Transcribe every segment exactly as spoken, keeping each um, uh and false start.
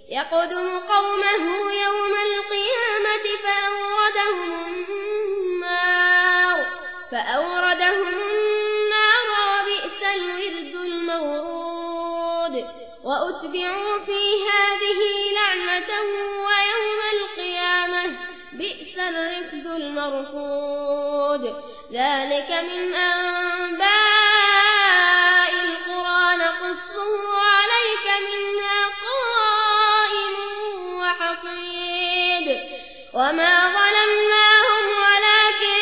يقدم قومه يوم القيامة فأوردهم النار فأوردهم النار وبئس الورد المورود وأتبعوا في هذه لعنة ويوم القيامة بئس الرفد المرفود ذلك من أنباء القرى نقصه عليك منها قائم وحصيد وما ظلمناهم ولكن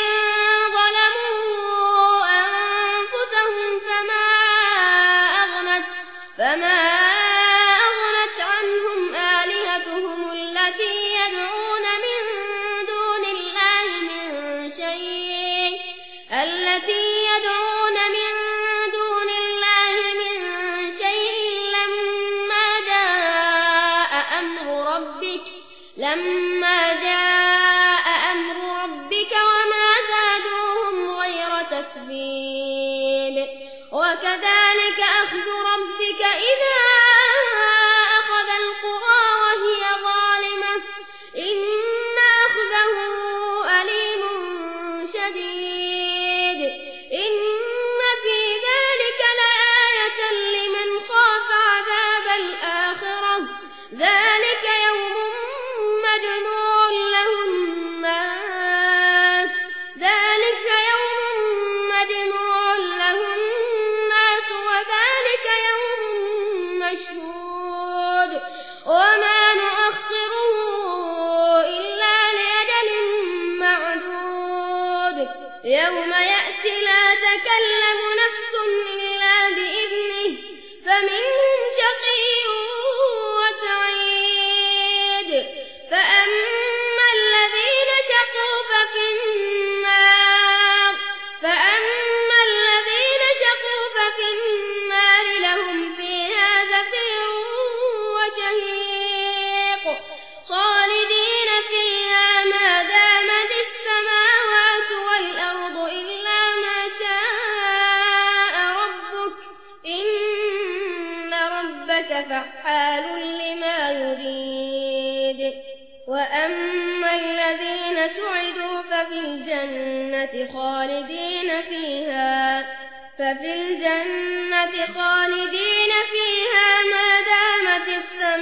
ظلموا أنفسهم فما أغنت فما أغنت عنهم آلهتهم التي يدعون من دون الله من شيء التي يدعون من دون الله من شيء لما جاء أمر ربك لما جاء أمر ربك وما زادوهم غير تتبيب وكذلك أخذ ربك إذا أخذ القرى وهي ظالمة إن أخذه أليم شديد إن في ذلك لآية لمن خاف عذاب الآخرة ذلك يوم مجموع له الناس ذلك يوم مجموع له الناس وذلك يوم مشهود وما نؤخره إلا لأجل معدود يوم يأتي لا تكلم نفس إلا بإذنه فمنهم شقي وسعيد فأما الذين شقوا ففي النار فأما الذين شقوا ففي النار لهم فيها زفير وشهيق خالدين فيها ما دامت السماوات والأرض إلا ما شاء ربك إن ربك فعال لما يريد وأما الذين سعدوا ففي الجنة خالدين فيها ففي الجنة خالدين فيها ما دامت السماوات